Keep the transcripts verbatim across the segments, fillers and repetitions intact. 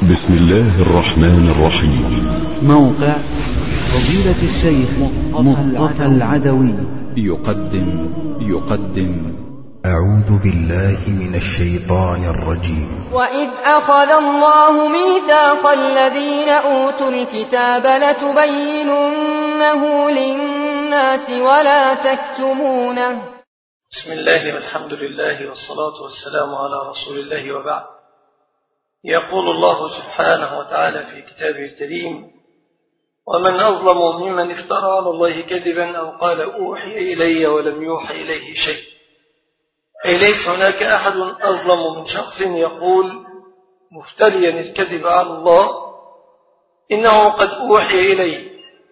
بسم الله الرحمن الرحيم. موقع فضيلة الشيخ مصطفى العدوي يقدم يقدم أعوذ بالله من الشيطان الرجيم. وإذ أخذ الله ميثاق الذين أوتوا الكتاب لتبيننه للناس ولا تكتمونه. بسم الله والحمد لله والصلاة والسلام على رسول الله وبعد. يقول الله سبحانه وتعالى في كتابه الكريم: ومن أظلم ممن افترى على الله كذبا أو قال أوحي إلي ولم يوحى إليه شيء. أي ليس هناك أحد أظلم من شخص يقول مفتريا الكذب على الله إنه قد أوحي إليه.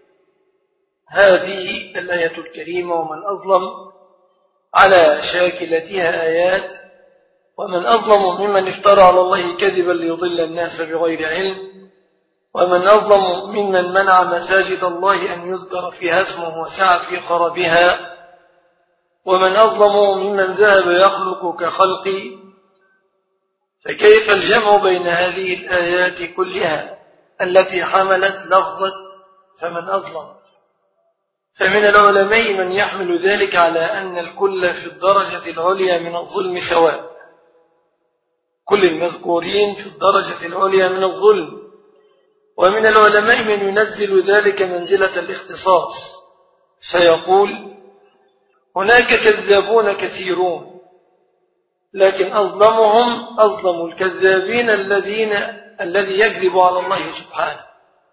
هذه الآية الكريمة: ومن أظلم على شاكلتها آيات. ومن أظلم ممن افترى على الله كذبا ليضل الناس بغير علم. ومن أظلم ممن منع مساجد الله أن يذكر فيها اسمه وسعى في خرابها. ومن أظلم ممن ذهب يخلق كخلقي. فكيف الجمع بين هذه الآيات كلها التي حملت لفظة فمن أظلم؟ فمن العلماء من يحمل ذلك على أن الكل في الدرجة العليا من الظلم سواء، كل المذكورين في الدرجة العليا من الظلم. ومن العلماء من ينزل ذلك منزلة الاختصاص فيقول: هناك كذابون كثيرون لكن أظلمهم أظلم الكذابين الذين الذي يكذب على الله سبحانه.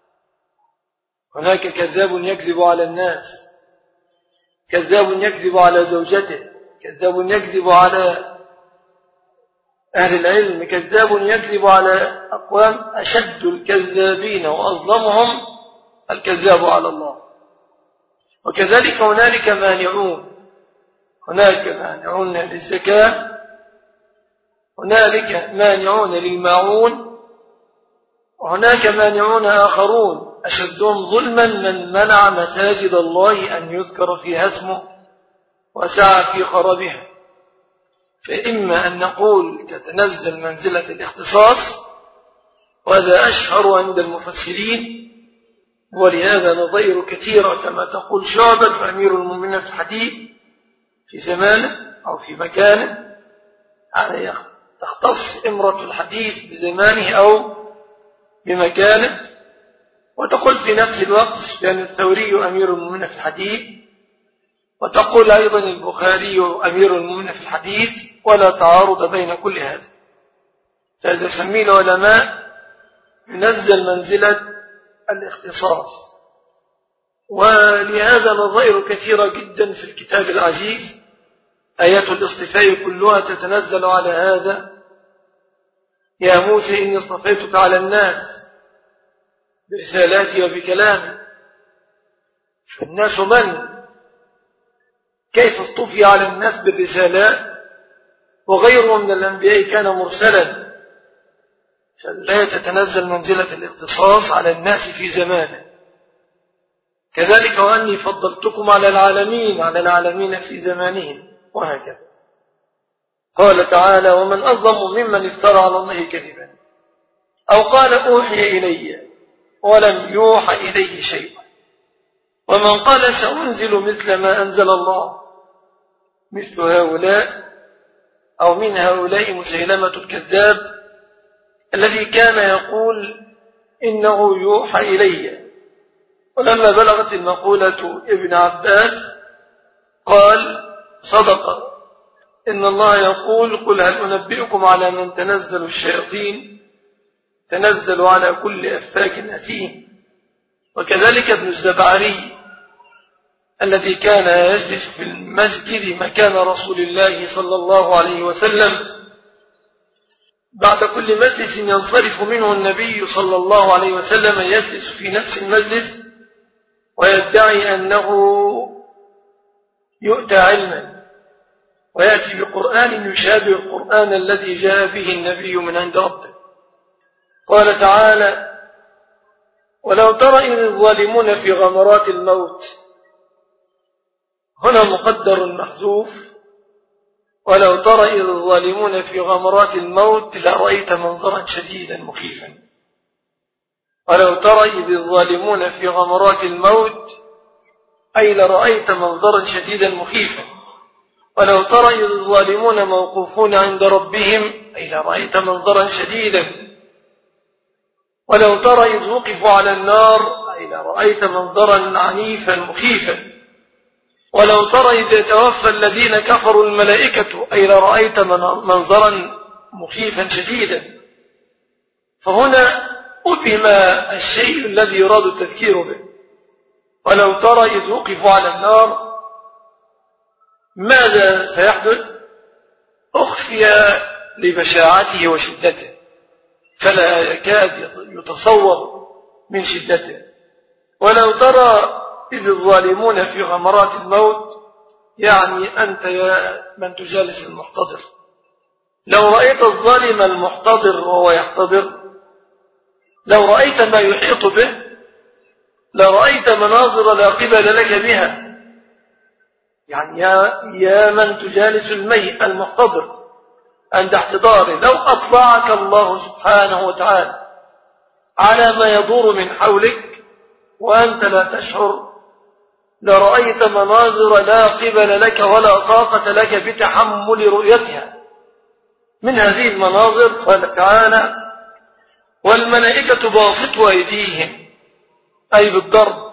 هناك كذاب يكذب على الناس، كذاب يكذب على زوجته، كذاب يكذب على أهل العلم، كذاب يكذب على أقوام. أشد الكذابين وأظلمهم الكذاب على الله. وكذلك هنالك مانعون، هناك مانعون للزكاة، هنالك مانعون للماعون، وهناك مانعون آخرون أشدهم ظلما من منع مساجد الله أن يذكر فيها اسمه وسعى في خرابها. فإما أن نقول تتنزل منزلة الاختصاص، وهذا أشهر عند المفسرين، ولهذا نظير كثيرة كما تقول شعبة وأمير المؤمنين في الحديث في زمانه أو في مكانه، يعني تختص إمرة الحديث بزمانه أو بمكانه. وتقول في نفس الوقت سفيان الثوري أمير المؤمنين في الحديث، وتقول أيضا البخاري أمير المؤمنين في الحديث، ولا تعارض بين كل هذا. فهذا يسميه العلماء ينزل منزلة الاختصاص. ولهذا نظائر كثيرة جدا في الكتاب العزيز، آيات الاصطفاء كلها تتنزل على هذا: يا موسى إني اصطفيتك على الناس برسالاتي وبكلامي. فالناس من؟ كيف اصطفي على الناس بالرسالات وغيره من الأنبياء كان مرسلا؟ فلا تتنزل منزلة الاختصاص على الناس في زمانه. كذلك وأني فضلتكم على العالمين، على العالمين في زمانهم، وهكذا. قال تعالى: ومن أظلم ممن افترى على الله كذبا أو قال أوحي إلي ولم يوحى إليه شيء. ومن قال سأنزل مثل ما أنزل الله، مثل هؤلاء أو من هؤلاء مسيلمة الكذاب الذي كان يقول إنه يوحى إلي. ولما بلغت المقولة ابن عباس قال: صدق، إن الله يقول: قل هل أنبئكم على من تنزل الشياطين، تنزل على كل أفاك أثيم. وكذلك ابن الزبعري الذي كان يجلس في المسجد مكان رسول الله صلى الله عليه وسلم، بعد كل مجلس ينصرف منه النبي صلى الله عليه وسلم يجلس في نفس المجلس ويدعي أنه يؤتى علما ويأتي بقرآن يشابه القرآن الذي جاء به النبي من عند ربه. قال تعالى: ولو ترى إذ الظالمون في غمرات الموت. هنا مقدر محذوف، ولو ترى إذ الظالمون في غمرات الموت لرأيت منظرا شديدا مخيفا. ولو ترى إذ الظالمون في غمرات الموت أي لرأيت منظرا شديدا مخيفا. ولو ترى إذ الظالمون موقوفون عند ربهم أي لرأيت منظرا شديدا. ولو ترى إذ وقفوا على النار أي لرأيت منظرا عنيفا مخيفا. ولو ترى إذ يتوفى الذين كفروا الملائكة أي لرأيت منظرا مخيفا شديدا. فهنا أبهم الشيء الذي يراد التذكير به. ولو ترى إذ وقفوا على النار ماذا سيحدث؟ أخفي لبشاعته وشدته فلا يكاد يتصور من شدته. ولو ترى إذ الظالمون في غمرات الموت يعني أنت يا من تجالس المحتضر، لو رأيت الظالم المحتضر وهو يحتضر، لو رأيت ما يحيط به لرأيت مناظر لا قبل لك بها. يعني يا, يا من تجالس الميت المحتضر عند احتضاره، لو أطلعك الله سبحانه وتعالى على ما يدور من حولك وأنت لا تشعر لرأيت مناظر لا قبل لك ولا طاقة لك بتحمل رؤيتها. من هذه المناظر قال تعالى: والملائكة باسطوا أيديهم أي بالضرب.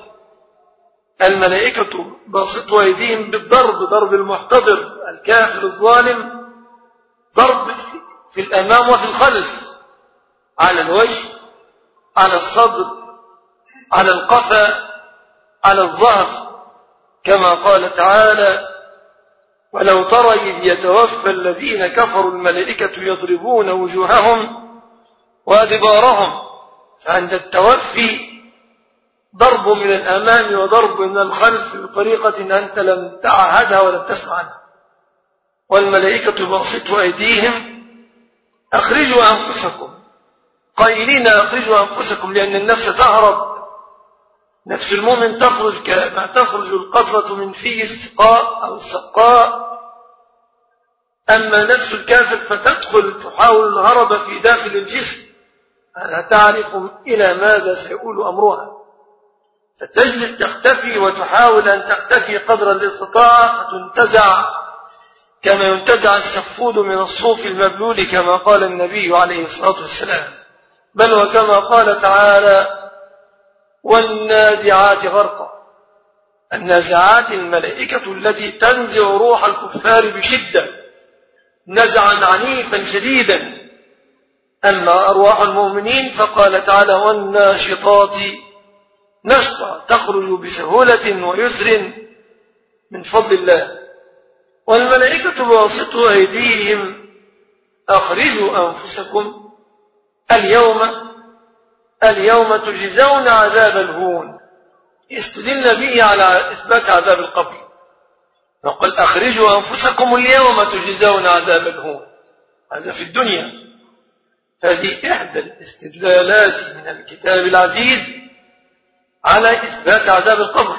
الملائكة باسطوا أيديهم بالضرب، ضرب المحتضر الكافر الظالم، ضرب في الأمام وفي الخلف، على الوجه، على الصدر، على القفا، على الظهر، كما قال تعالى: ولو ترى إذ يتوفى الذين كفروا الملائكة يضربون وجوههم وأدبارهم. عند التوفي ضرب من الأمام وضرب من الخلف بطريقة أنت لم تعهدها ولم تسمع عنها. والملائكة باسطوا أيديهم أخرجوا أنفسكم، قائلين أخرجوا أنفسكم، لأن النفس تهرب. نفس المؤمن تخرج كما تخرج القطرة من فيه السقاء أو السقاء. أما نفس الكافر فتدخل تحاول الهرب في داخل الجسم، لا تعرف إلى ماذا سيؤول أمرها، فتجلس تختفي وتحاول أن تختفي قدر الاستطاعة، فتنتزع كما ينتزع السفود من الصوف المبلول، كما قال النبي عليه الصلاة والسلام، بل وكما قال تعالى: والنازعات غرقا. النازعات الملائكة التي تنزع روح الكفار بشدة، نزعا عنيفا شديدا. أما أرواح المؤمنين فقال تعالى: والناشطات نشطا، تخرج بسهولة ويسر من فضل الله. والملائكة باسطوا أيديهم أخرجوا أنفسكم اليوم اليوم تجزون عذاب الهون. استدل به على إثبات عذاب القبر، نقول أخرجوا أنفسكم اليوم تجزون عذاب الهون، هذا في الدنيا. هذه إحدى الاستدلالات من الكتاب العزيز على إثبات عذاب القبر.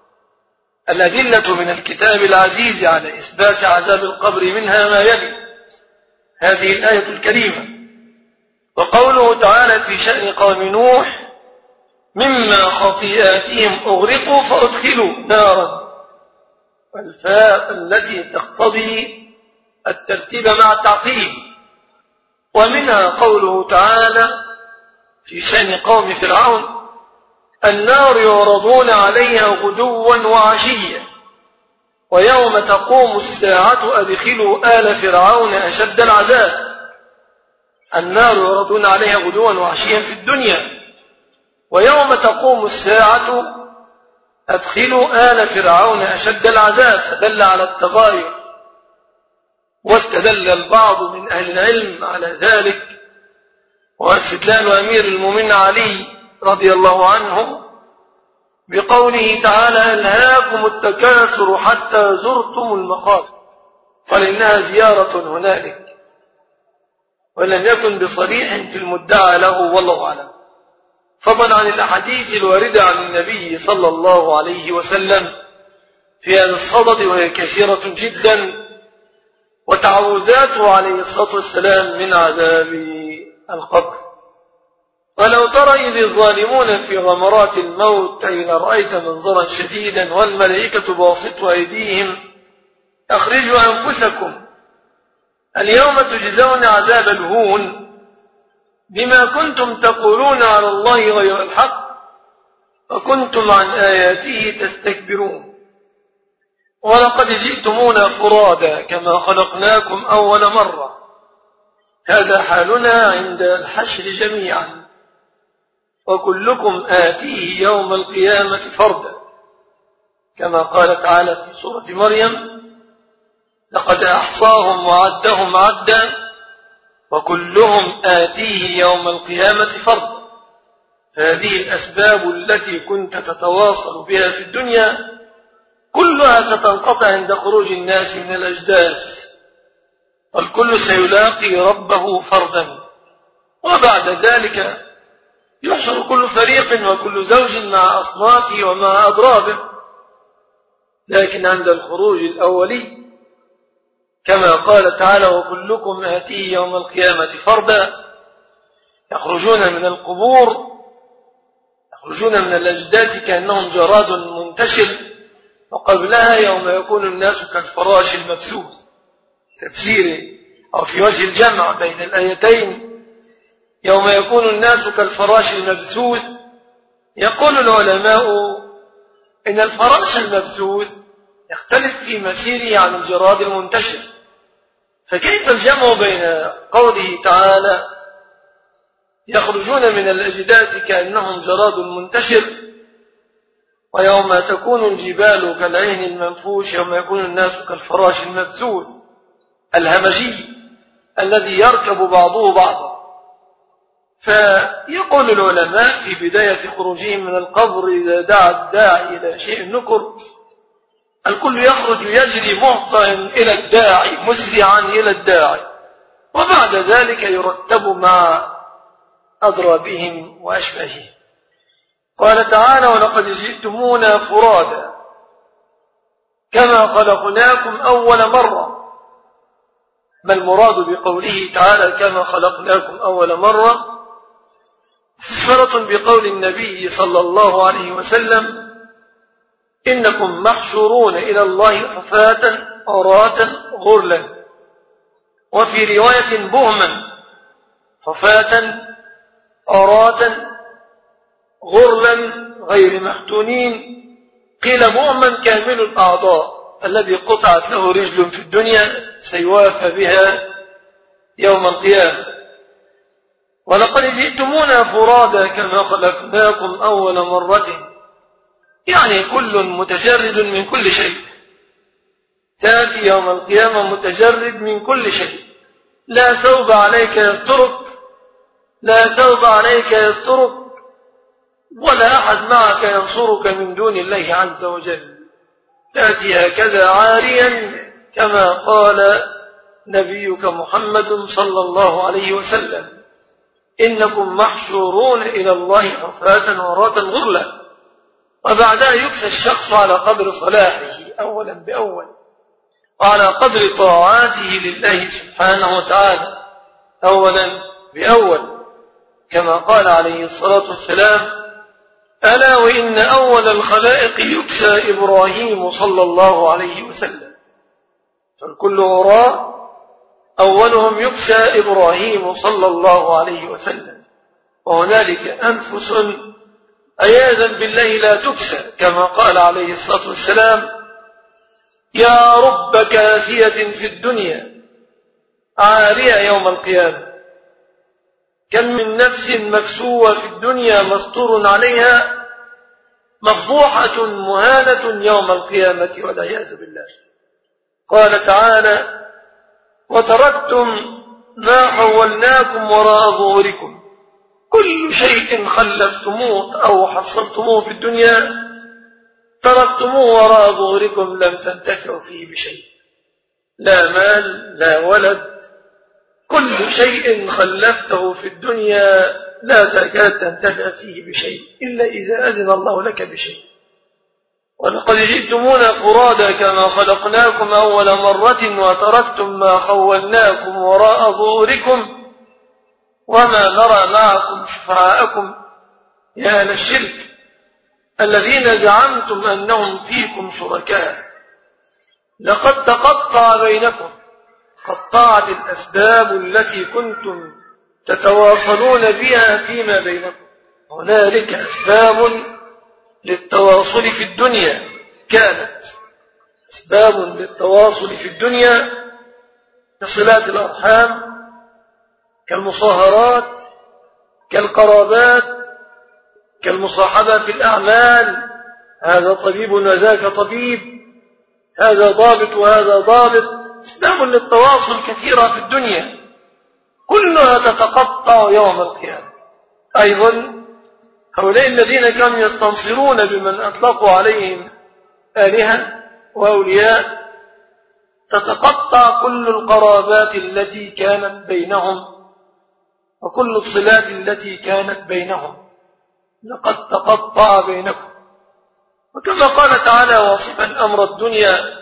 الأدلة من الكتاب العزيز على إثبات عذاب القبر منها ما يلي: هذه الآية الكريمة، وقوله تعالى في شأن قوم نوح: مما خطيئاتهم أغرقوا فأدخلوا نارا، والفاء التي تقتضي الترتيب مع التعقيب. ومنها قوله تعالى في شأن قوم فرعون: النار يعرضون عليها غدوا وعشيا ويوم تقوم الساعة أدخلوا آل فرعون أشد العذاب. النار يعرضون عليها غدوا وعشيا في الدنيا، ويوم تقوم الساعة أدخلوا آل فرعون أشد العذاب، فدل على التغاير. واستدل البعض من أهل العلم على ذلك، واستدلال أمير المؤمنين علي رضي الله عنه بقوله تعالى: ألهاكم التكاثر حتى زرتم المقابر، قال إنها زيارة هنالك، ولم يكن بصريح في المدعى له والله أعلم، فضلا عن الأحاديث الواردة عن النبي صلى الله عليه وسلم في هذا الصدد، وهي كثيرة جدا، وتعوذاته عليه الصلاة والسلام من عذاب القبر. ولو ترى ترى إذ الظالمون في غمرات الموت أي لرأيت منظرا شديدا والملائكة باسطوا أيديهم أخرجوا أنفسكم اليوم تجزون عذاب الهون بما كنتم تقولون على الله غير الحق وكنتم عن آياته تستكبرون ولقد جئتمونا فرادا كما خلقناكم أول مرة هذا حالنا عند الحشر جميعا وكلكم آتيه يوم القيامة فردا كما قال تعالى في سورة مريم لقد أحصاهم وعدهم عدا وكلهم آتيه يوم القيامة فردا. فهذه الأسباب التي كنت تتواصل بها في الدنيا كلها ستنقطع عند خروج الناس من الأجداث والكل سيلاقي ربه فردا وبعد ذلك يحشر كل فريق وكل زوج مع أصنافه ومع أضرابه. لكن عند الخروج الأولي كما قال تعالى وكلكم آتيه يوم القيامة فردا يخرجون من القبور يخرجون من الأجداث كأنهم جراد منتشر وقبلها يوم يكون الناس كالفراش المبثوث تفسيره أو في وجه الجمع بين الآيتين يوم يكون الناس كالفراش المبثوث. يقول العلماء إن الفراش المبثوث يختلف في مسيره عن الجراد المنتشر فكيف الجمع بين قوله تعالى يخرجون من الأجداث كأنهم جراد منتشر ويوم تكون الجبال كالعهن المنفوش يوم يكون الناس كالفراش المبثوث الهمجي الذي يركب بعضه بعضا. فيقول العلماء في بداية خروجهم من القبر إذا دعا الداعي إلى شيء نكر الكل يخرج يجري مهطئا إلى الداعي مسرعا إلى الداعي وبعد ذلك يرتب مع أضرابهم وأشباههم. قال تعالى ولقد جئتمونا فرادا كما خلقناكم أول مرة. ما المراد بقوله تعالى كما خلقناكم أول مرة؟ فسرة بقول النبي صلى الله عليه وسلم إنكم محشورون إلى الله حفاة عراة غرلا وفي رواية بهما حفاة عراة غرلا غير محتونين قيل بهما كامل الأعضاء الذي قطعت له رجل في الدنيا سيوافى بها يوم القيامة. ولقد جئتمونا فرادا كما خلقناكم أول مرة يعني كل متجرد من كل شيء تأتي يوم القيامة متجرد من كل شيء لا ثوب عليك يسترك لا ثوب عليك يسترك ولا أحد معك ينصرك من دون الله عز وجل تأتي هكذا عاريا كما قال نبيك محمد صلى الله عليه وسلم إنكم محشورون إلى الله حفاة عراة غرلا. وبعدها يكسى الشخص على قدر صلاحه أولا بأول وعلى قدر طاعاته لله سبحانه وتعالى أولا بأول كما قال عليه الصلاة والسلام ألا وإن أول الخلائق يكسى إبراهيم صلى الله عليه وسلم فالكل عراة أولهم يكسى إبراهيم صلى الله عليه وسلم. وهنالك أنفس عياذا بالله لا تكسى كما قال عليه الصلاة والسلام يا رب كاسية في الدنيا عارية يوم القيامة. كم من نفس مكسوة في الدنيا مستور عليها مفضوحة مهانة يوم القيامة والعياذ بالله. قال تعالى وتركتم ما حولناكم وراء ظهوركم كل شيء خلفتموه أو حصلتموه في الدنيا تركتموه وراء ظهوركم لم تنتفعوا فيه بشيء لا مال لا ولد كل شيء خلفته في الدنيا لا تكاد تنتفع فيه بشيء إلا إذا أذن الله لك بشيء. ولقد جئتمونا فرادا كما خلقناكم أول مرة وتركتم ما خولناكم وراء ظهوركم وما نرى معكم شفعاءكم يا أهل الشرك الذين زعمتم أنهم فيكم شركاء لقد تقطع بينكم، قطعت الأسباب التي كنتم تتواصلون بها فيما بينكم. هنالك أسباب للتواصل في الدنيا، كانت أسباب للتواصل في الدنيا كصلات الأرحام، كالمصاهرات، كالقرابات، كالمصاحبة في الأعمال، هذا طبيب وذاك طبيب، هذا ضابط وهذا ضابط، أسباب للتواصل كثيرة في الدنيا كلها تتقطع يوم القيامة. أيضا هؤلاء الذين كانوا يستنصرون بمن أطلقوا عليهم آلهة وأولياء تتقطع كل القرابات التي كانت بينهم وكل الصلات التي كانت بينهم، لقد تقطع بينكم. وكما قال تعالى واصفا أمر الدنيا،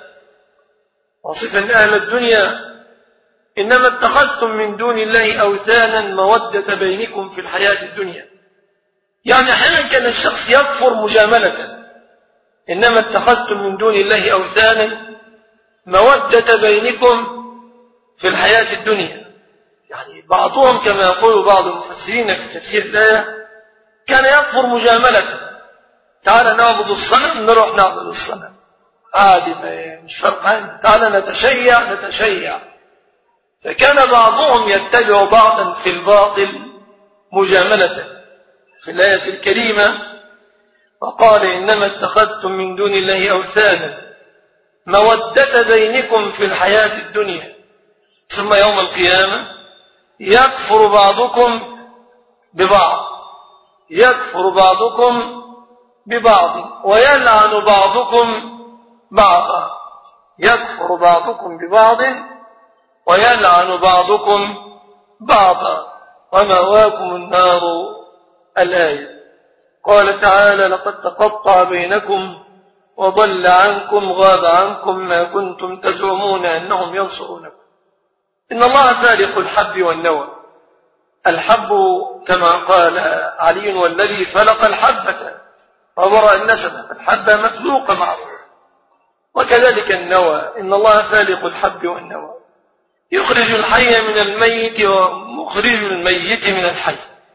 واصفا أهل الدنيا: إنما اتخذتم من دون الله أوثانا مودة بينكم في الحياة الدنيا. يعني أحيانا كان الشخص يكفر مجاملة، إنما اتخذتم من دون الله أوثانا مودة بينكم في الحياة الدنيا. يعني بعضهم كما يقول بعض المفسرين في تفسير الآية كان يكفر مجاملة، تعالى نعبد الصنم، نروح نعبد الصنم عادي، مش فرق عنه، تعالى نتشيع نتشيع. فكان بعضهم يتبع بعضا في الباطل مجاملة. في الآية الكريمة وقال: إنما اتخذتم من دون الله أوثانا مودة بينكم في الحياة الدنيا ثم يوم القيامة يكفر بعضكم ببعض، يكفر بعضكم ببعض ويلعن بعضكم بعضا، يكفر بعضكم ببعض ويلعن بعضكم بعضا ومأواكم النار. الآية. قال تعالى: لقد تقطع بينكم وضل عنكم غاب عنكم ما كنتم تزعمون أنهم ينصرونكم. إن الله فالق الحب والنوى. الحب كما قال علي: والذي فلق الحبة وبرأ النسمة، الحبة مفلوقة معروف. وكذلك النوى، إن الله فالق الحب والنوى، يخرج الحي من الميت ومخرج الميت من الحي.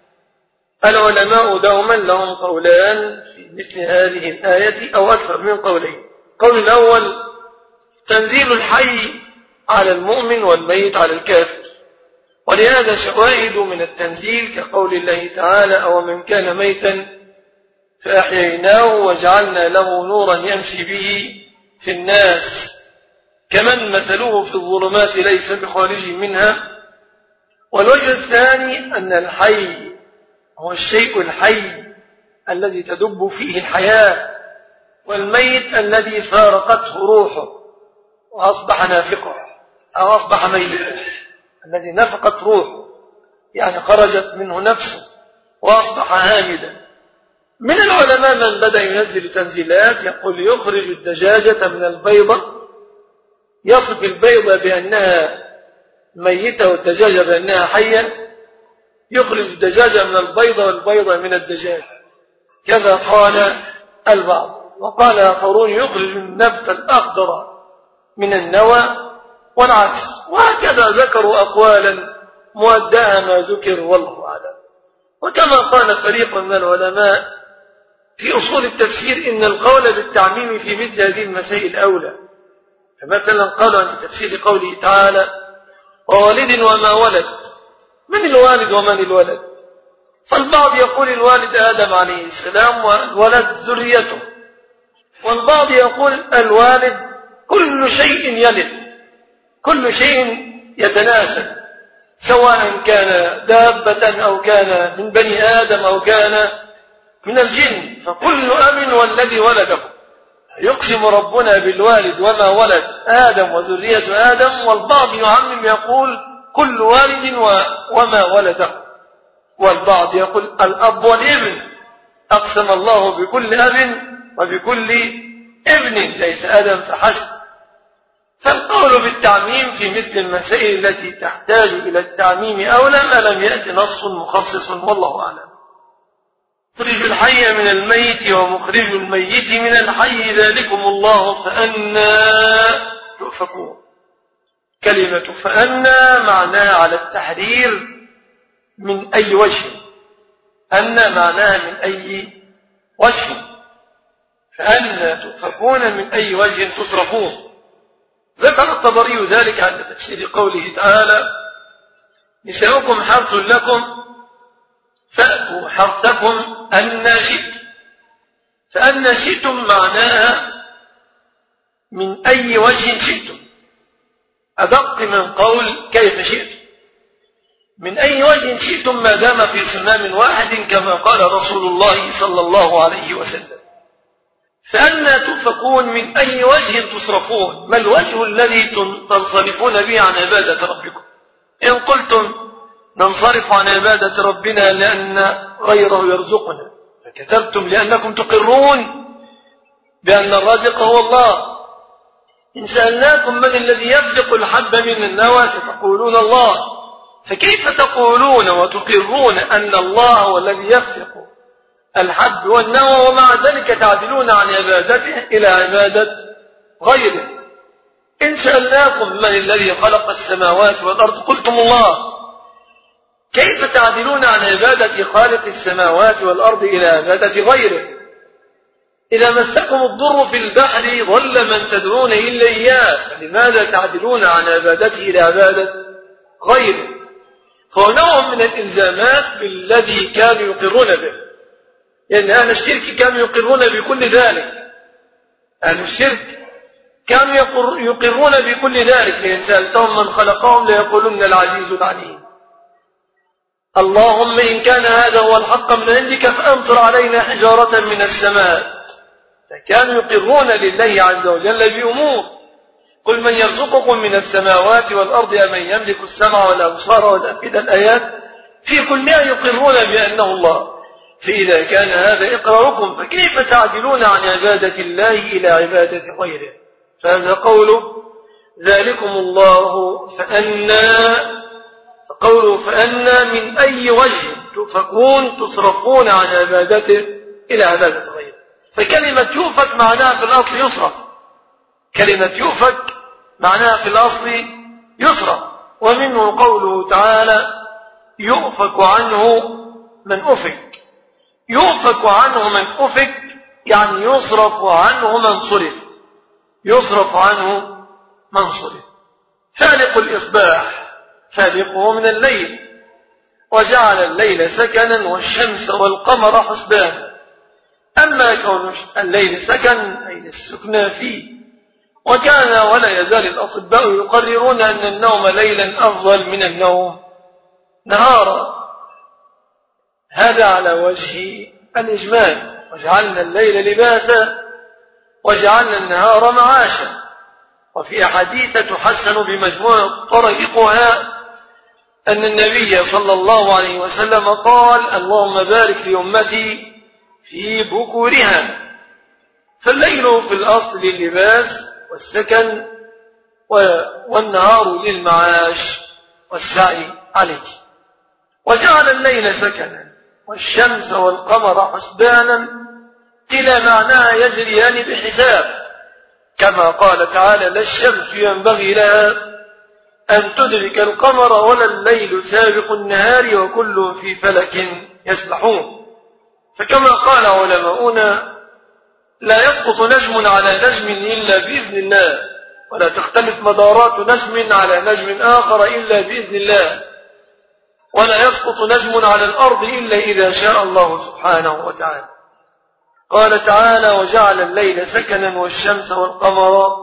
العلماء دوما لهم قولان في مثل هذه الآية أو أكثر من قولين. قول الأول: تنزيل الحي على المؤمن والميت على الكافر، ولهذا شواهد من التنزيل كقول الله تعالى: أو من كان ميتا فأحييناه وجعلنا له نورا يمشي به في الناس كمن مثله في الظلمات ليس بخارج منها. والوجه الثاني أن الحي هو الشيء الحي الذي تدب فيه الحياة، والميت الذي فارقته روحه وأصبح نافقا أو أصبح ميتا، الذي نفقت روحه يعني خرجت منه نفسه وأصبح هامدا. من العلماء من بدأ ينزل تنزيلات يقول: يخرج الدجاجة من البيضة، يصف البيضة بأنها ميتة والدجاجة بأنها حية، يخرج الدجاجة من البيضة والبيضة من الدجاج، كذا قال البعض. وقال آخرون: يخرج النبت الأخضر من النوى والعكس. وهكذا ذكروا أقوالا مودها ما ذكر والله أعلم. وكما قال فريق من العلماء في أصول التفسير إن القول بالتعميم في مثل هذه المسائل أولى. فمثلا قالوا عن تفسير قوله تعالى: ووالد وما ولد. من الوالد ومن الولد؟ فالبعض يقول الوالد آدم عليه السلام والولد ذريته، والبعض يقول الوالد كل شيء يلد، كل شيء يتناسل، سواء كان دابة أو كان من بني آدم أو كان من الجن، فكل أب والذي ولده. يقسم ربنا بالوالد وما ولد آدم وذرية آدم، والبعض يعمم يقول كل والد وما ولده، والبعض يقول الأب والابن، أقسم الله بكل أب وبكل ابن ليس آدم فحسب. فالقول بالتعميم في مثل المسائل التي تحتاج إلى التعميم أولى ما لم يأتي نص مخصص والله أعلم. مخرج الحي من الميت ومخرج الميت من الحي ذلكم الله فأنا تؤفكون. كلمة فأنا معناها على التحرير من أي وجه، أن معناها من أي وجه، فأنا تؤفكون من أي وجه تصرفون. ذكر الطبري ذلك عند تفسير قوله تعالى نساؤكم حرث لكم فأتوا حرثكم أن شئتم، فأن شئتم معناها من أي وجه شئتم، أدق من قول كيف شئتم، من أي وجه شئتم ما دام في صمام واحد كما قال رسول الله صلى الله عليه وسلم. فأنا تؤفكون من أي وجه تصرفون، ما الوجه الذي تنصرفون به عن عبادة ربكم؟ إن قلتم ننصرف عن عبادة ربنا لأن غيره يرزقنا فكذبتم لأنكم تقرون بأن الرازق هو الله. إن سألناكم من الذي يفلق الحب من النوى ستقولون الله، فكيف تقولون وتقرون أن الله هو الذي يفلق الحب والنوى ومع ذلك تعدلون عن عبادته إلى عبادة غيره؟ إن سألناكم من الذي خلق السماوات والأرض قلتم الله، كيف تعدلون عن عبادة خالق السماوات والأرض إلى عبادة غيره؟ إذا مسكم الضر في البحر ضل من تدعون إلا إياه، فلماذا تعدلون عن عبادته إلى عبادة غيره؟ فهو نوع من الإلزامات بالذي كانوا يقرون به، لأن أهل الشرك كانوا يقرون بكل ذلك، أهل الشرك كانوا يقرون بكل ذلك. لأن سألتهم من خلقهم ليقولون العزيز العليم. اللهم إن كان هذا هو الحق من عندك فأمطر علينا حجارة من السماء. فكانوا يقرون لله عز وجل بأمور. قل من يرزقكم من السماوات والأرض أمن يملك السمع والأبصار والأفئدة، الآيات في كلها يقرون بأنه الله. فإذا كان هذا إقراركم فكيف تعدلون عن عبادة الله إلى عبادة غيره؟ فهذا قوله ذلكم الله فأنا، فقوله فأنا من أي وجه تؤفكون تصرفون عن عبادته إلى عبادة غيره. فكلمة يؤفك معناها في الأصل يصرف، كلمة يؤفك معناها في الأصل يصرف. ومنه قوله تعالى يؤفك عنه من أفك، يؤفك عنه من أفك يعني يصرف عنه من صرف، يصرف عنه من صرف. فالق الإصباح فالقه من الليل وجعل الليل سكنا والشمس والقمر حسبانا. أما كون الليل سكن أي السكنى فيه، وكان ولا يزال الأطباء يقررون أن النوم ليلا أفضل من النوم نهارا، هذا على وجه الإجمال. وجعلنا الليل لباسا وجعلنا النهار معاشا. وفي أحاديث تحسن بمجموع طريقها أن النبي صلى الله عليه وسلم قال اللهم بارك لأمتي في بكورها. فالليل في الأصل للباس والسكن، والنهار للمعاش والسعي عليه. وجعل الليل سكنا والشمس والقمر حسبانا، إلى معناها يجريان بحساب، كما قال تعالى لا الشمس ينبغي لها أن تدرك القمر ولا الليل سابق النهار وكل في فلك يسبحون. فكما قال علماؤنا لا يسقط نجم على نجم إلا بإذن الله، ولا تختلف مدارات نجم على نجم آخر إلا بإذن الله، ولا يسقط نجم على الأرض إلا إذا شاء الله سبحانه وتعالى. قال تعالى وجعل الليل سكنا والشمس والقمر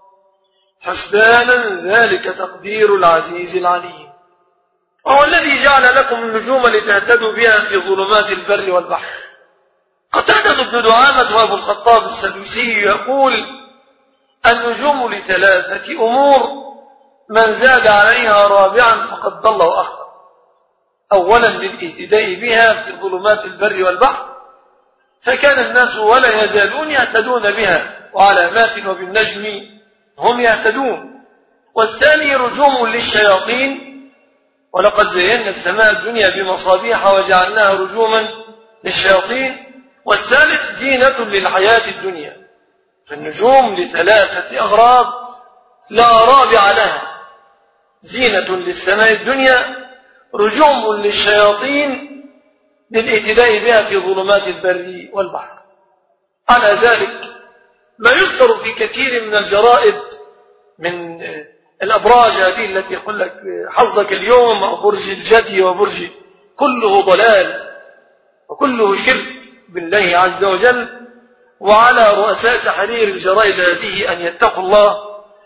حسبانا ذلك تقدير العزيز العليم. وهو الذي جعل لكم النجوم لتهتدوا بها في ظلمات البر والبحر. قتادة بن دعامة وابو الخطاب السدوسي يقول النجوم لثلاثة أمور من زاد عليها رابعا فقد ضل وأخطأ. أولا للاهتداء بها في ظلمات البر والبحر، فكان الناس ولا يزالون يهتدون بها، وعلامات وبالنجم هم يهتدون. والثاني رجوم للشياطين، ولقد زينا السماء الدنيا بمصابيح وجعلناها رجوما للشياطين، والثالث زينة للحياة الدنيا. فالنجوم لثلاثة أغراض لا رابع لها: زينة للسماء الدنيا، رجوم للشياطين للاهتداء بها في ظلمات البر والبحر. على ذلك ما يذكر في كثير من الجرائد من الأبراج هذه التي يقول لك حظك اليوم أو برج الجدي وبرج، كله ضلال وكله شرك بالله عز وجل. وعلى رؤساء تحرير الجرائد هذه أن يتقوا الله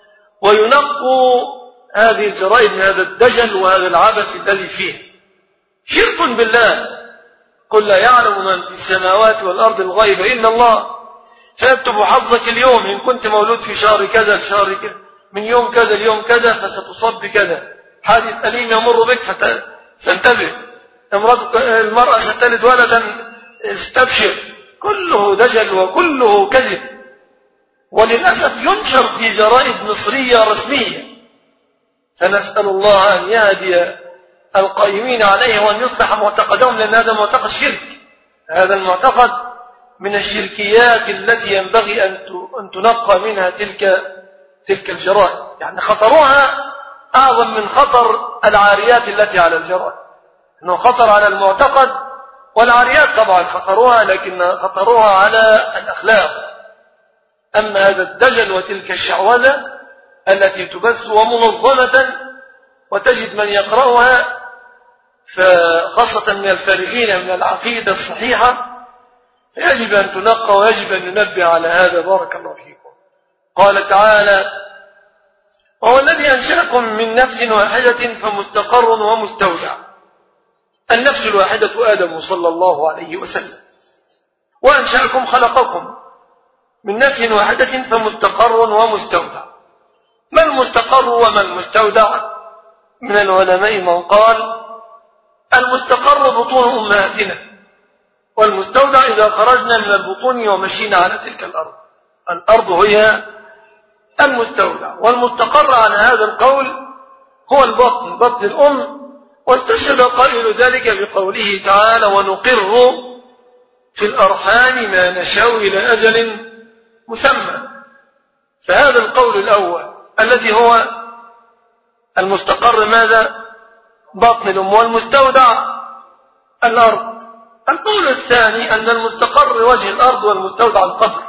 وينقوا هذه الجرائد من هذا الدجل وهذا العبث الذي فيه شرك بالله. قل لا يعلم من في السماوات والأرض الغيب إلا الله، فيكتب حظك اليوم إن كنت مولود في شهر كذا الشهر كذا من يوم كذا اليوم كذا فستصاب بكذا، حادث أليم يمر بك فانتبه، المرأة ستلد ولدا استبشر. كله دجل وكله كذب، وللأسف ينشر في جرائد مصرية رسمية. فنسأل الله أن يهدي القائمين عليه وأن يصلح معتقدهم، لأن هذا معتقد شرك. هذا المعتقد من الشركيات التي ينبغي أن تنقى منها تلك تلك الجرائد، يعني خطرها أعظم من خطر العاريات التي على الجرائد. إنه خطر على المعتقد، والعاريات طبعا خطرها لكن خطرها على الأخلاق. أما هذا الدجل وتلك الشعوذة التي تبث ومنظمة وتجد من يقرأها فخاصة من الفارغين من العقيدة الصحيحة، فيجب أن تنقى ويجب أن ننبه على هذا. بارك الله فيكم. قال تعالى: وهو الذي أنشأكم من نفس واحدة فمستقر ومستودع. النفس الواحدة آدم صلى الله عليه وسلم، وأنشأكم خلقكم من نفس واحدة فمستقر ومستودع. ما المستقر وما المستودع؟ من العلماء من قال المستقر بطون أمهاتنا، والمستودع إذا خرجنا من البطون ومشينا على تلك الأرض. الأرض هي المستودع، والمستقر على هذا القول هو البطن، بطن الأم. واستشهد قائل ذلك بقوله تعالى: ونقر في الأرحام ما نشاء إلى أجل مسمى. فهذا القول الأول الذي هو المستقر ماذا؟ بطن الأم، والمستودع الأرض. القول الثاني أن المستقر وجه الأرض والمستودع القبر،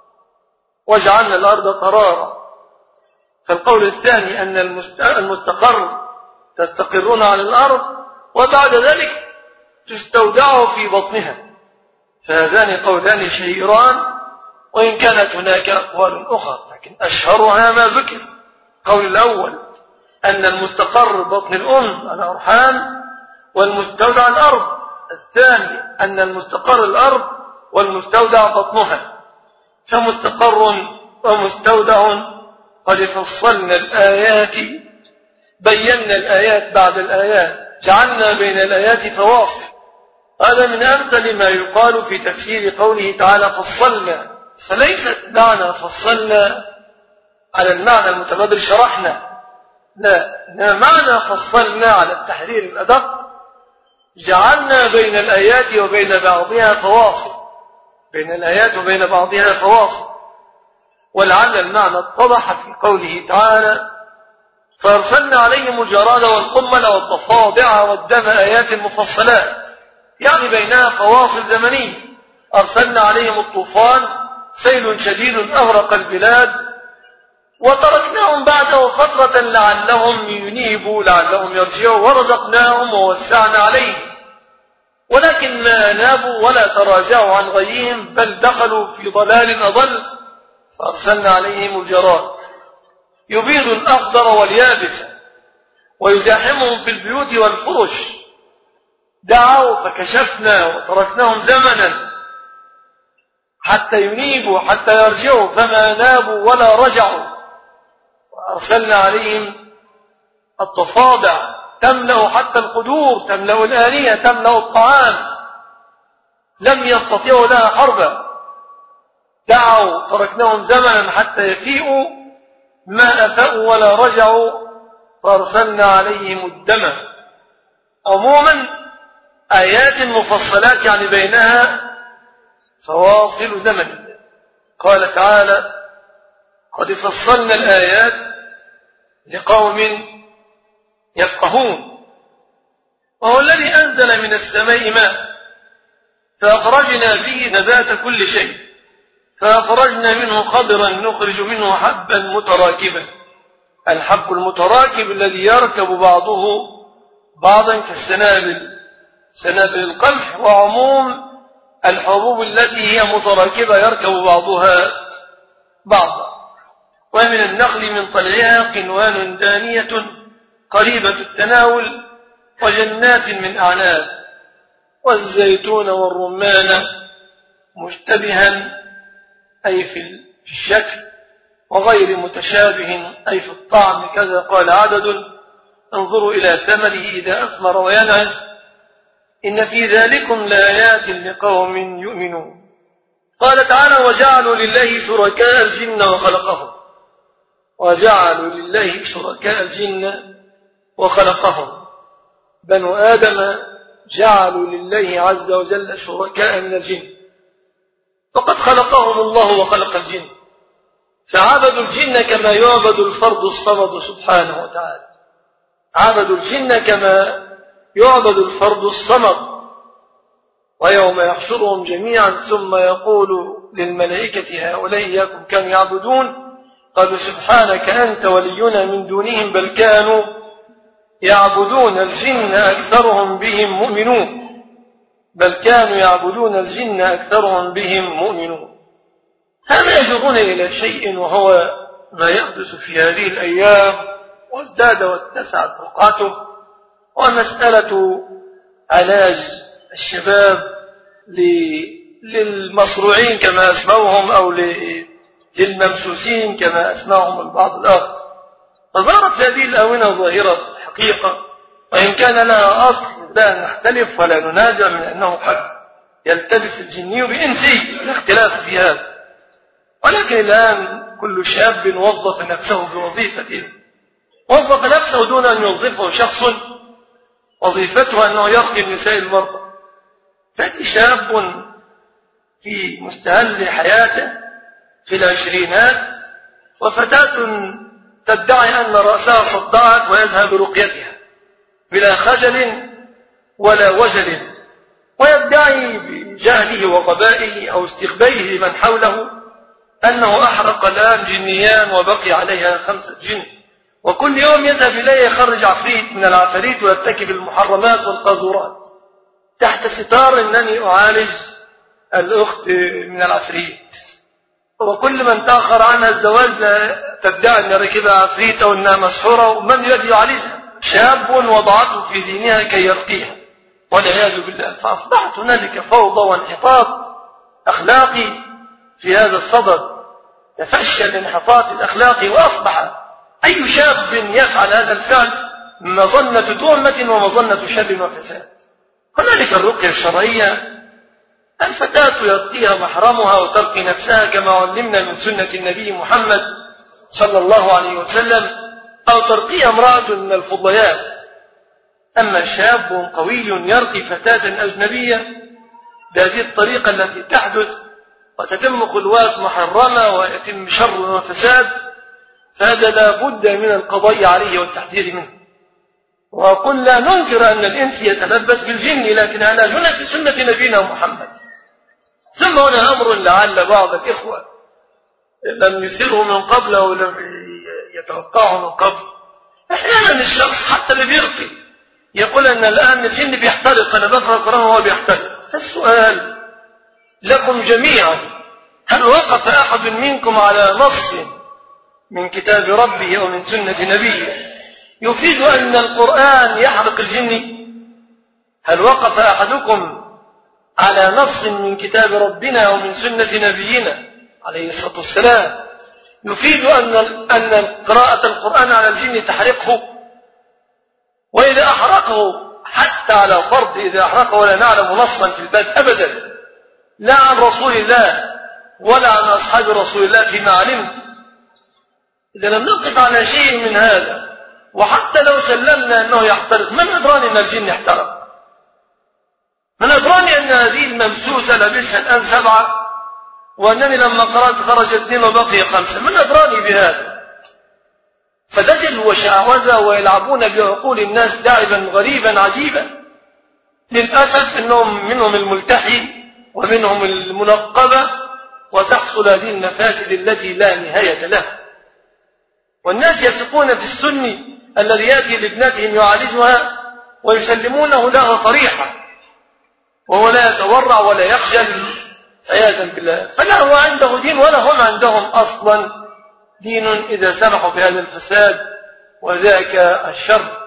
وجعلنا الأرض قرارا. فالقول الثاني أن المستقر تستقرون على الأرض وبعد ذلك تستودعوا في بطنها. فهذان قولان شهيران، وإن كانت هناك أقوال أخرى، لكن أشهرها ما ذكر. قول الأول أن المستقر بطن الأم الأرحام والمستودع الأرض. الثاني أن المستقر الأرض والمستودع بطنها. فمستقر ومستودع قد فصلنا الآيات، بينا الآيات بعد الآيات، جعلنا بين الآيات فواصل. هذا من أمثل ما يقال في تفسير قوله تعالى فصلنا. فليست معنى فصلنا على المعنى المتبادر شرحنا، لا، إنما معنى فصلنا على التحرير الأدق، جعلنا بين الآيات وبين بعضها فواصل، بين الآيات وبين بعضها فواصل. ولعل المعنى اتضح في قوله تعالى فأرسلنا عليهم الجراد والقمل والضفادع والدم آيات مفصلات، يعني بينها فواصل زمنية. أرسلنا عليهم الطوفان، سيل شديد أغرق البلاد، وتركناهم بعده فترة لعلهم ينيبوا لعلهم يرجعوا، ورزقناهم ووسعنا عليهم، ولكن ما نابوا ولا تراجعوا عن غيهم، بل دخلوا في ضلال أضل. فأرسلنا عليهم الجراد يبيض الأخضر واليابس ويزاحمهم في البيوت والفرش. دعوا فكشفنا وتركناهم زمنا حتى ينيبوا حتى يرجعوا، فما نابوا ولا رجعوا. وأرسلنا عليهم الضفادع تملأ حتى القدور، تملأ الآنية، تملأ الطعام، لم يستطيعوا لها حربا. دعوا تركناهم زمنا حتى يفيئوا، ما أفأوا ولا رجعوا، فأرسلنا عليهم الدم. عموما آيات مفصلات يعني بينها فواصل زمن. قال تعالى قد فصلنا الآيات لقوم يفقهون. وهو الذي أنزل من السماء ماء فأخرجنا به نبات كل شيء فأخرجنا منه خضرا نخرج منه حبا متراكبا. الحب المتراكب الذي يركب بعضه بعضا كالسنابل سنابل القمح، وعموم الحبوب التي هي متراكبة يركب بعضها بعضا. ومن النخل من طلعها قنوان دانية قريبة التناول وجنات من أعناب والزيتون والرمان مشتبها أي في الشكل وغير متشابه أي في الطعم كذا قال عدد. انظروا إلى ثمره إذا أثمر وينعم إن في ذلكم لآيات لقوم يؤمنون. قال تعالى وجعلوا لله شركاء الجن وخلقهم. وجعلوا لله شركاء الجن وخلقهم. بنو آدم جعلوا لله عز وجل شركاء من الجن فقد خلقهم الله وخلق الجن فعبدوا الجن كما يعبد الفرد الصمد سبحانه وتعالى. عبدوا الجن كما يعبد الفرد الصمد. ويوم يحشرهم جميعا ثم يقول للملائكة هؤلاء إياكم كانوا يعبدون قالوا سبحانك أنت ولينا من دونهم بل كانوا يعبدون الجن أكثرهم بهم مؤمنون بل كانوا يعبدون الجن أكثرهم بهم مؤمنون. هذا يجرنا إلى شيء وهو ما يحدث في هذه الأيام وازداد واتسعت رقعته ومسألة علاج الشباب للمصروعين كما أسموهم أو للممسوسين كما أسماهم البعض الآخر. فظهرت هذه الآونة ظاهرة حقيقة وإن كان لها أصل لا نختلف ولا ننازع من أنه قد يلتبس الجني بإنسي الاختلاف في هذا. ولكن الآن كل شاب وظف نفسه بوظيفته وظف نفسه دون أن يوظفه شخص وظيفته أنه يرقي النساء المرضى. فأتي شاب في مستهل حياته في العشرينات وفتاة تدعي أن رأسها صدعت ويذهب برقيتها بلا خجل ولا وجل ويدعي بجهله وغبائه أو استغبائه لمن حوله أنه أحرق الآن جنيان وبقي عليها خمسة جن وكل يوم يذهب إليه يخرج عفريت من العفاريت ويرتكب المحرمات والقاذورات تحت ستار أنني أعالج الأخت من العفريت. وكل من تأخر عنها الزواج تدعي أن ركبها عفريت أو أنها مسحورة ومن الذي يعالجها؟ شاب وضعته في دينها كي يرقيها والعياذ بالله. فأصبحت هنالك فوضى وانحطاط أخلاقي في هذا الصدد تفشى الانحطاط الأخلاقي وأصبح أي شاب يفعل هذا الفعل مظنة تهمة ومظنة شر وفساد. هنالك الرقية الشرعية الفتاة يرقيها محرمها وترقي نفسها كما علمنا من سنة النبي محمد صلى الله عليه وسلم أو ترقي امرأة من الفضليات. أما شاب قوي يرقي فتاة أجنبية بهذه الطريقة التي تحدث وتتم خلوات محرمة ويتم شر وفساد فهذا لا بد من القضاء عليه والتحذير منه. وقل لا ننكر أن الإنس يتلبس بالجن لكن على جنة سنة نبينا محمد. ثم هنا أمر لعل بعض الإخوة لم يسره من قبل أو لم يتوقعه من قبل. أحيانا الشخص حتى اللي بيرقي يقول أن الآن الجن بيحترق أنا بقرأ القرآن وهو بيحترق. فالسؤال لكم جميعا هل وقف أحد منكم على نص من كتاب ربه أو من سنة نبيه يفيد أن القرآن يحرق الجن؟ هل وقف أحدكم على نص من كتاب ربنا أو من سنة نبينا عليه الصلاة والسلام يفيد أن أن قراءة القرآن على الجن تحرقه؟ وإذا أحرقه حتى على فرض إذا أحرقه ولا نعلم نصا في الباب أبدا لا عن رسول الله ولا عن أصحاب رسول الله فيما علمت، إذا لم نقف على شيء من هذا وحتى لو سلمنا أنه يحترق من أدراني أن الجن يحترق؟ من أدراني أن هذه الممسوسة لبسها الآن سبعة وأنني لما قرأت خرج اثنين وبقي خمسة؟ من أدراني بهذا؟ فدجل وشعوذة ويلعبون بعقول الناس لعبا غريبا عجيبا. للأسف أنهم منهم الملتحي ومنهم المنقبة، وتحصل هذه المفاسد التي لا نهاية لها. والناس يثقون في السني الذي يأتي لابنتهم يعالجها ويسلمونه له طريحة، وهو لا يتورع ولا يخجل عياذا بالله. فلا هو عنده دين ولا هم عندهم أصلا دين إذا سمحوا بهذا الفساد وذاك الشر.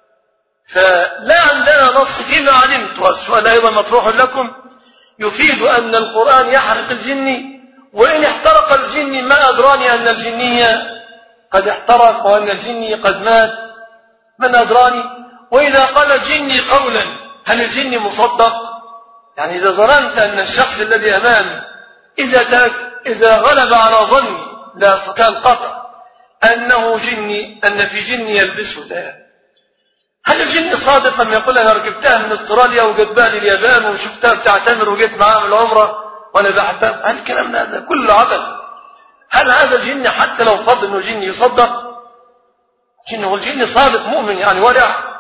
فلا عندنا نص فيما علمت، والسؤال أيضا مطروح لكم، يفيد أن القرآن يحرق الجن، وإن احترق الجن ما أدراني أن الجني قد احترق وأن الجني قد مات، من أدراني؟ وإذا قال الجني قولا هل الجني مصدق؟ يعني إذا ظننت أن الشخص الذي أمامي إذا, إذا غلب على ظني لا أستطيع القطع أنه جني، أن في جني يلبسه ده، هل الجن صادق لما يقول أنا ركبتها من استراليا وجدبها لليابان وشفتها بتعتمر وجيت معاها من العمرة وأنا بحبها؟ هل الكلام هذا كله عبث؟ هل هذا الجن حتى لو فرض أنه جن يصدق؟ جن هو الجن صادق مؤمن يعني ورع،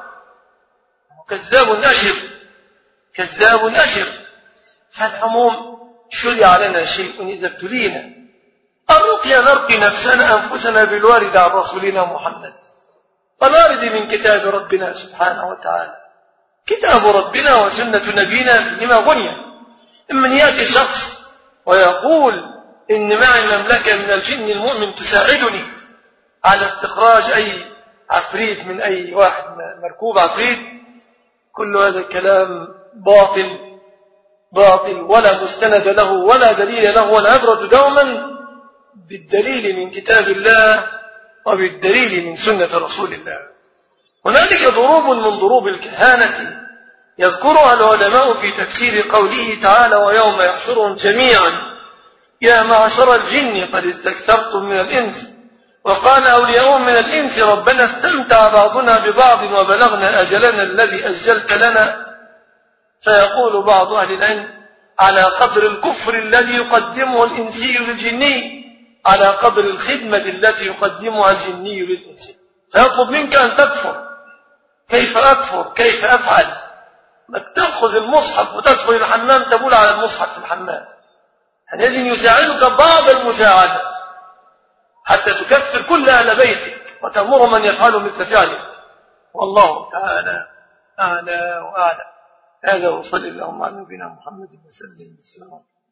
كذاب أشر كذاب أشر. فالعموم شرع لنا شيء إذا ابتلينا. الرقية نرقي نفسنا أنفسنا بالوارد عن رسولنا محمد، والوارد من كتاب ربنا سبحانه وتعالى. كتاب ربنا وسنة نبينا فيما غني. إمن يأتي شخص ويقول إن معي مملكة من الجن المؤمن تساعدني على استخراج أي عفريت من أي واحد مركوب عفريت، كل هذا الكلام باطل باطل ولا مستند له ولا دليل له، والعبرة دوما بالدليل من كتاب الله وبالدليل من سنة رسول الله. هنالك ضروب من ضروب الكهانة يذكرها العلماء في تفسير قوله تعالى ويوم يحشرهم جميعا يا معشر الجن قد استكثرتم من الإنس وقال أولياؤهم من الإنس ربنا استمتع بعضنا ببعض وبلغنا أجلنا الذي أجلت لنا، فيقول بعض أهل العلم على قدر الكفر الذي يقدمه الإنسي للجني على قدر الخدمة التي يقدمها الجني للإنسي، فيطلب منك أن تكفر. كيف أكفر؟ كيف أفعل؟ انك تأخذ المصحف وتدخل الحمام تبول على المصحف في الحمام، الذي يساعدك بعض المساعدة حتى تكفر كل أهل بيتك وتأمر من يفعل مثل فعلك. والله تعالى أعلى وأعلى. هذا وصلى اللهم على نبينا محمد وسلم.